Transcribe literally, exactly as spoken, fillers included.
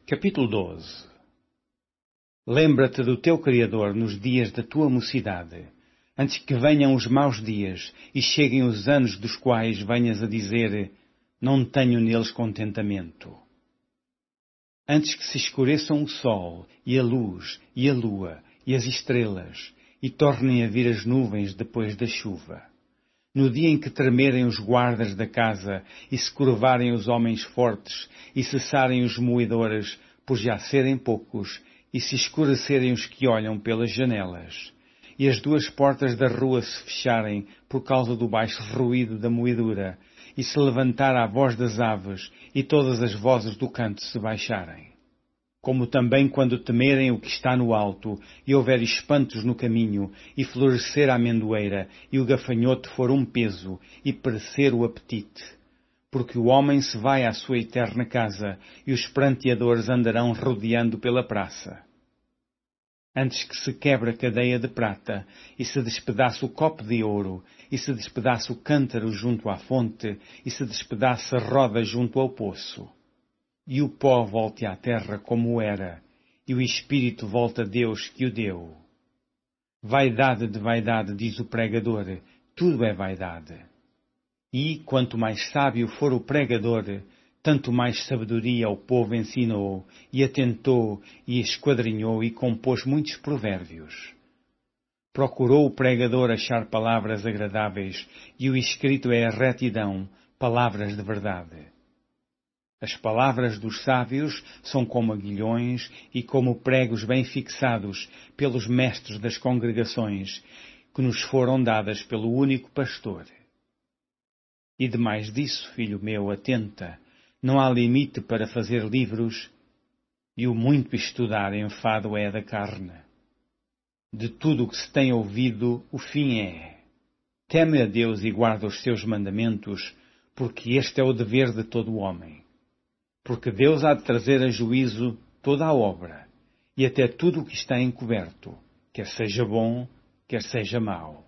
Capítulo doze. Lembra-te do teu Criador nos dias da tua mocidade, antes que venham os maus dias e cheguem os anos dos quais venhas a dizer: não tenho neles contentamento. Antes que se escureçam o sol, e a luz, e a lua, e as estrelas, e tornem a vir as nuvens depois da chuva. No dia em que tremerem os guardas da casa, e se curvarem os homens fortes, e cessarem os moedores, por já serem poucos, e se escurecerem os que olham pelas janelas, e as duas portas da rua se fecharem por causa do baixo ruído da moedura, e se levantar a voz das aves, e todas as vozes do canto se baixarem. Como também quando temerem o que está no alto, e houver espantos no caminho, e florescer a amendoeira, e o gafanhoto for um peso, e perecer o apetite. Porque o homem se vai à sua eterna casa, e os pranteadores andarão rodeando pela praça. Antes que se quebre a cadeia de prata, e se despedace o copo de ouro, e se despedace o cântaro junto à fonte, e se despedace a roda junto ao poço. E o pó volte à terra como era, e o espírito volte a Deus que o deu. Vaidade de vaidade, diz o pregador, tudo é vaidade. E, quanto mais sábio for o pregador, tanto mais sabedoria o povo ensinou, e atentou, e esquadrinhou, e compôs muitos provérbios. Procurou o pregador achar palavras agradáveis, e o escrito é a retidão, palavras de verdade. As palavras dos sábios são como aguilhões e como pregos bem fixados pelos mestres das congregações, que nos foram dadas pelo único pastor. E demais disso, filho meu, atenta, não há limite para fazer livros, e o muito estudar enfado é da carne. De tudo o que se tem ouvido, o fim é: teme a Deus e guarda os seus mandamentos, porque este é o dever de todo o homem. Porque Deus há de trazer a juízo toda a obra, e até tudo o que está encoberto, quer seja bom, quer seja mau.